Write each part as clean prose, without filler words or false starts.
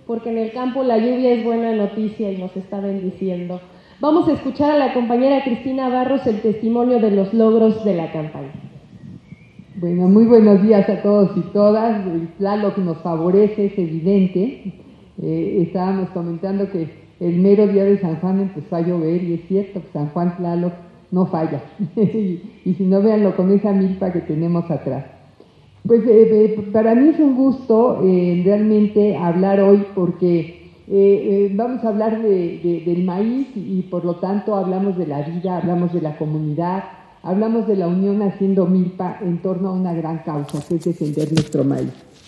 porque en el campo la lluvia es buena noticia y nos está bendiciendo. Vamos a escuchar a la compañera Cristina Barros el testimonio de los logros de la campaña. Bueno, muy buenos días a todos y todas. El Tlaloc nos favorece, es evidente. Estábamos comentando que el mero día de San Juan empezó a llover y es cierto, San Juan Tlaloc no falla. y si no, véanlo con esa milpa que tenemos atrás. Pues para mí es un gusto realmente hablar hoy porque vamos a hablar del maíz y por lo tanto hablamos de la vida, hablamos de la comunidad, hablamos de la unión haciendo milpa en torno a una gran causa que es defender nuestro maíz.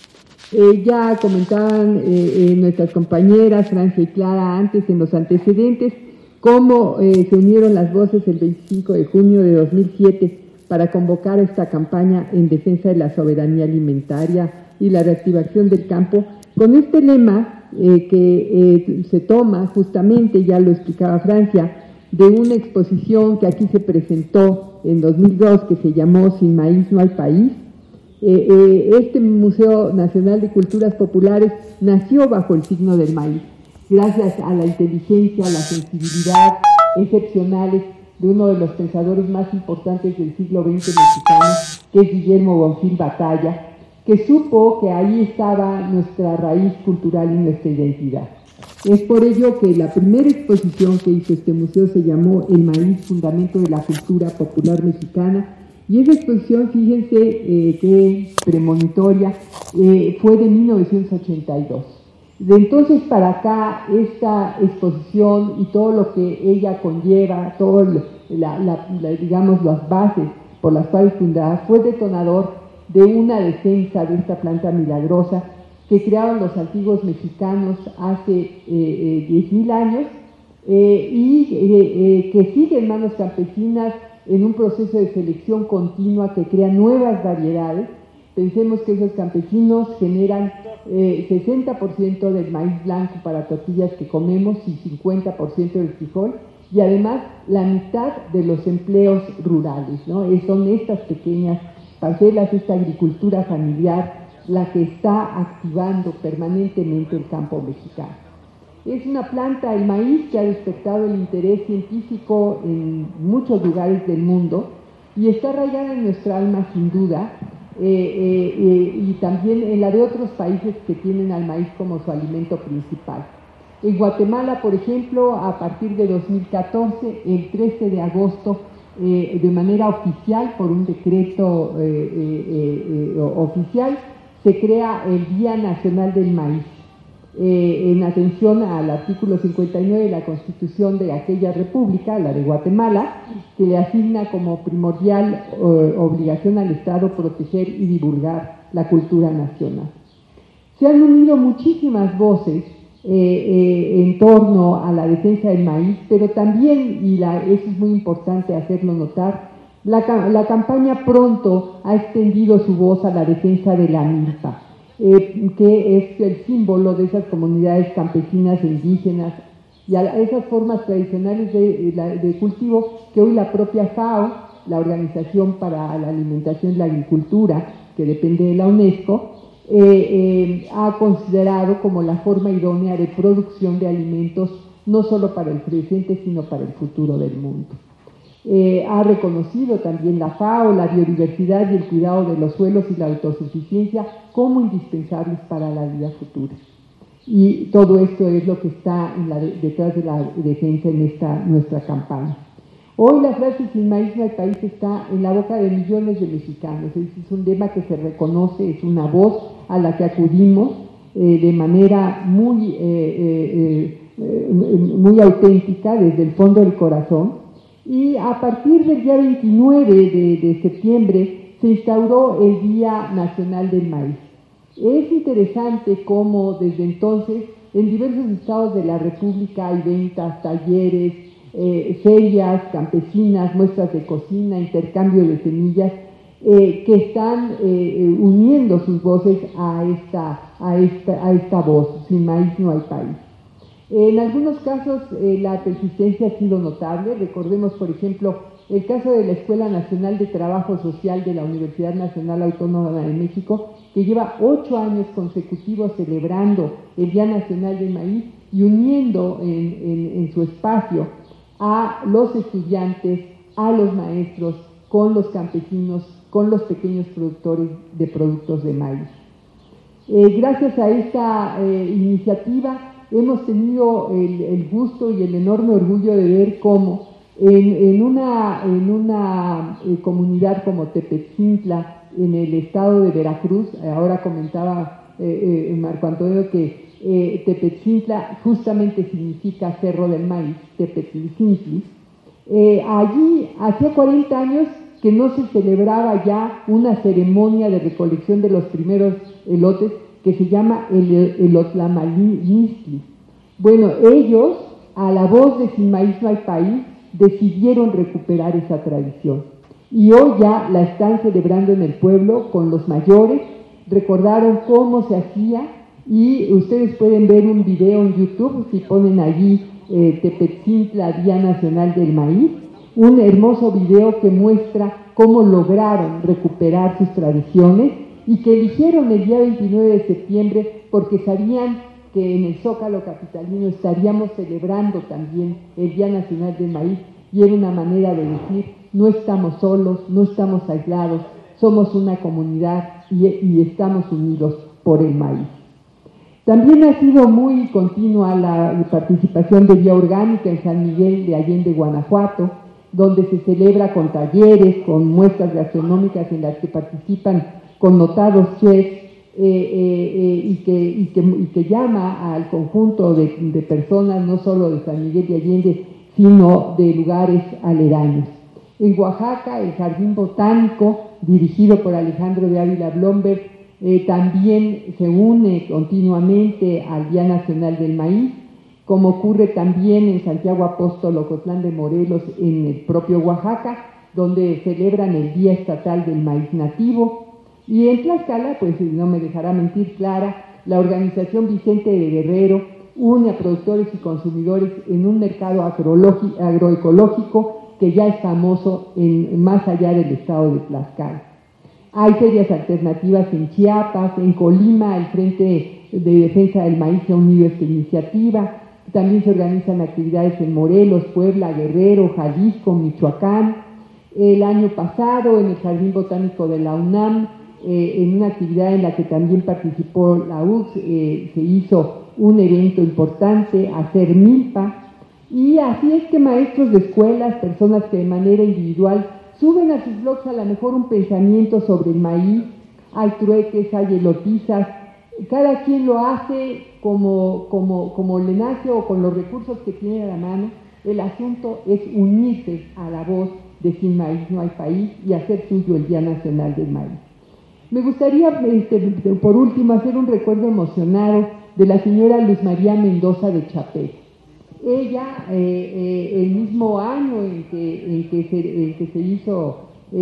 Ya comentaban nuestras compañeras Francia y Clara antes en los antecedentes cómo se unieron las voces el 25 de junio de 2007 para convocar esta campaña en defensa de la soberanía alimentaria y la reactivación del campo, con este lema que se toma justamente, ya lo explicaba Francia, de una exposición que aquí se presentó en 2002 que se llamó Sin maíz no hay país. Este Museo Nacional de Culturas Populares nació bajo el signo del maíz, gracias a la inteligencia, a la sensibilidad excepcionales de uno de los pensadores más importantes del siglo XX mexicano, que es Guillermo Bonfil Batalla, que supo que ahí estaba nuestra raíz cultural y nuestra identidad. Es por ello que la primera exposición que hizo este museo se llamó El maíz, fundamento de la cultura popular mexicana, y esa exposición, fíjense que premonitoria, fue de 1982. De entonces para acá, esta exposición y todo lo que ella conlleva, todo digamos las bases por las cuales fundada, fue detonador de una defensa de esta planta milagrosa que crearon los antiguos mexicanos hace 10,000 años y que sigue en manos campesinas en un proceso de selección continua que crea nuevas variedades. Pensemos que esos campesinos generan 60% del maíz blanco para tortillas que comemos y 50% del frijol, y además la mitad de los empleos rurales, ¿no? Son estas pequeñas parcelas, esta agricultura familiar, la que está activando permanentemente el campo mexicano. Es una planta, el maíz, que ha despertado el interés científico en muchos lugares del mundo y está arraigada en nuestra alma sin duda, y también en la de otros países que tienen al maíz como su alimento principal. En Guatemala, por ejemplo, a partir de 2014, el 13 de agosto, de manera oficial, por un decreto oficial, se crea el Día Nacional del Maíz, en atención al artículo 59 de la Constitución de aquella república, la de Guatemala, que le asigna como primordial obligación al Estado proteger y divulgar la cultura nacional. Se han unido muchísimas voces en torno a la defensa del maíz, pero también, y eso es muy importante hacerlo notar, la campaña pronto ha extendido su voz a la defensa de la milpa, que es el símbolo de esas comunidades campesinas e indígenas y a esas formas tradicionales de cultivo que hoy la propia FAO, la Organización para la Alimentación y la Agricultura, que depende de la UNESCO, ha considerado como la forma idónea de producción de alimentos no solo para el presente sino para el futuro del mundo. Ha reconocido también la FAO la biodiversidad y el cuidado de los suelos y la autosuficiencia como indispensables para la vida futura. Y todo esto es lo que está detrás de la defensa en nuestra campaña. Hoy la frase sin maíz no hay país está en la boca de millones de mexicanos. Es un lema que se reconoce, es una voz a la que acudimos de manera muy auténtica desde el fondo del corazón. Y a partir del día 29 de septiembre se instauró el Día Nacional del Maíz. Es interesante cómo desde entonces en diversos estados de la República hay ventas, talleres, ferias campesinas, muestras de cocina, intercambio de semillas, que están uniendo sus voces a esta voz, sin maíz no hay país. En algunos casos la persistencia ha sido notable. Recordemos, por ejemplo, el caso de la Escuela Nacional de Trabajo Social de la Universidad Nacional Autónoma de México, que lleva 8 años consecutivos celebrando el Día Nacional del Maíz y uniendo en su espacio a los estudiantes, a los maestros, con los campesinos, con los pequeños productores de productos de maíz. Gracias a esta iniciativa hemos tenido el gusto y el enorme orgullo de ver cómo en una comunidad como Tepetzintla, en el estado de Veracruz, ahora comentaba Marco Antonio que Tepetzintla justamente significa Cerro del Maíz, Tepetzintli. Allí, hacía 40 años que no se celebraba ya una ceremonia de recolección de los primeros elotes que se llama el Elotlamalistli. Bueno, ellos, a la voz de Sin Maíz No Hay País, decidieron recuperar esa tradición. Y hoy ya la están celebrando en el pueblo con los mayores, recordaron cómo se hacía y ustedes pueden ver un video en YouTube, si ponen allí Tepetzintla, Día Nacional del Maíz, un hermoso video que muestra cómo lograron recuperar sus tradiciones y que eligieron el día 29 de septiembre porque sabían que en el Zócalo capitalino estaríamos celebrando también el Día Nacional del Maíz y era una manera de decir, no estamos solos, no estamos aislados, somos una comunidad y estamos unidos por el maíz. También ha sido muy continua la participación de Vía Orgánica en San Miguel de Allende, Guanajuato, donde se celebra con talleres, con muestras gastronómicas en las que participan connotados chefs y que llama al conjunto de personas, no solo de San Miguel de Allende, sino de lugares aledaños. En Oaxaca, el Jardín Botánico, dirigido por Alejandro de Ávila Blomberg, también se une continuamente al Día Nacional del Maíz, como ocurre también en Santiago Apóstol, Ocotlán de Morelos, en el propio Oaxaca, donde celebran el Día Estatal del Maíz Nativo. Y en Tlaxcala, pues no me dejará mentir Clara, la organización Vicente de Guerrero une a productores y consumidores en un mercado agroecológico que ya es famoso más allá del estado de Tlaxcala. Hay ferias alternativas en Chiapas, en Colima, el Frente de Defensa del Maíz se ha unido a esta iniciativa. También se organizan actividades en Morelos, Puebla, Guerrero, Jalisco, Michoacán. El año pasado, en el Jardín Botánico de la UNAM, en una actividad en la que también participó la UX, se hizo un evento importante, hacer milpa. Y así es que maestros de escuelas, personas que de manera individual suben a sus blogs a lo mejor un pensamiento sobre el maíz, hay trueques, hay elotizas, cada quien lo hace como le nace o con los recursos que tiene a la mano. El asunto es unirse a la voz de Sin Maíz No Hay País y hacer suyo el Día Nacional del Maíz. Me gustaría, por último, hacer un recuerdo emocionado de la señora Luz María Mendoza de Chapet. Ella, el mismo año en que se hizo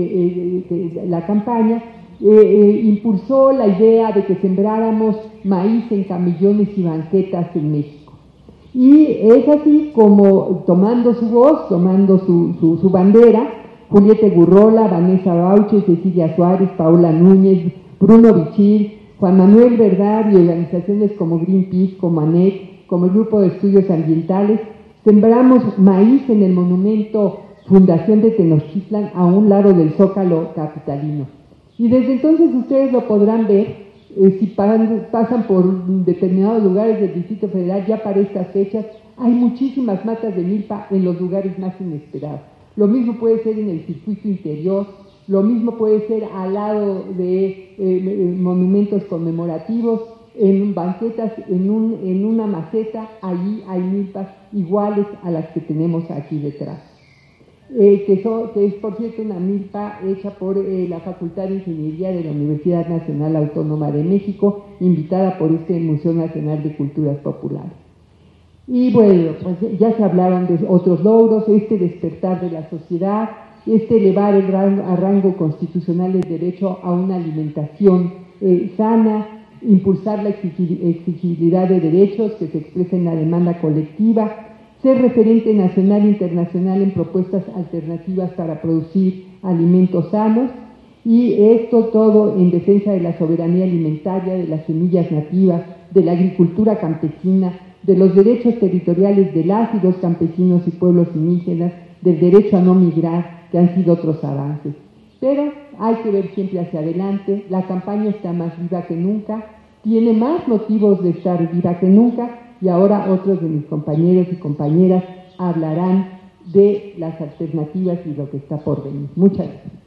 la campaña, impulsó la idea de que sembráramos maíz en camellones y banquetas en México. Y es así como, tomando su voz, tomando su bandera, Julieta Gurrola, Vanessa Bauche, Cecilia Suárez, Paola Núñez, Bruno Bichir, Juan Manuel Verdad y organizaciones como Greenpeace, como ANEC, como el Grupo de Estudios Ambientales, sembramos maíz en el monumento Fundación de Tenochtitlan a un lado del Zócalo capitalino. Y desde entonces ustedes lo podrán ver, si pasan por determinados lugares del Distrito Federal, ya para estas fechas, hay muchísimas matas de milpa en los lugares más inesperados. Lo mismo puede ser en el circuito interior, lo mismo puede ser al lado de monumentos conmemorativos, en banquetas, en una maceta, allí hay milpas iguales a las que tenemos aquí detrás. Que es, por cierto, una milpa hecha por la Facultad de Ingeniería de la Universidad Nacional Autónoma de México, invitada por este Museo Nacional de Culturas Populares. Y bueno, pues ya se hablaron de otros logros, este despertar de la sociedad, elevar a rango constitucional el derecho a una alimentación sana, impulsar la exigibilidad de derechos que se expresa en la demanda colectiva, ser referente nacional e internacional en propuestas alternativas para producir alimentos sanos, y esto todo en defensa de la soberanía alimentaria, de las semillas nativas, de la agricultura campesina, de los derechos territoriales de las y los campesinos y pueblos indígenas, del derecho a no migrar, que han sido otros avances. Pero hay que ver siempre hacia adelante, la campaña está más viva que nunca, tiene más motivos de estar viva que nunca, y ahora otros de mis compañeros y compañeras hablarán de las alternativas y lo que está por venir. Muchas gracias.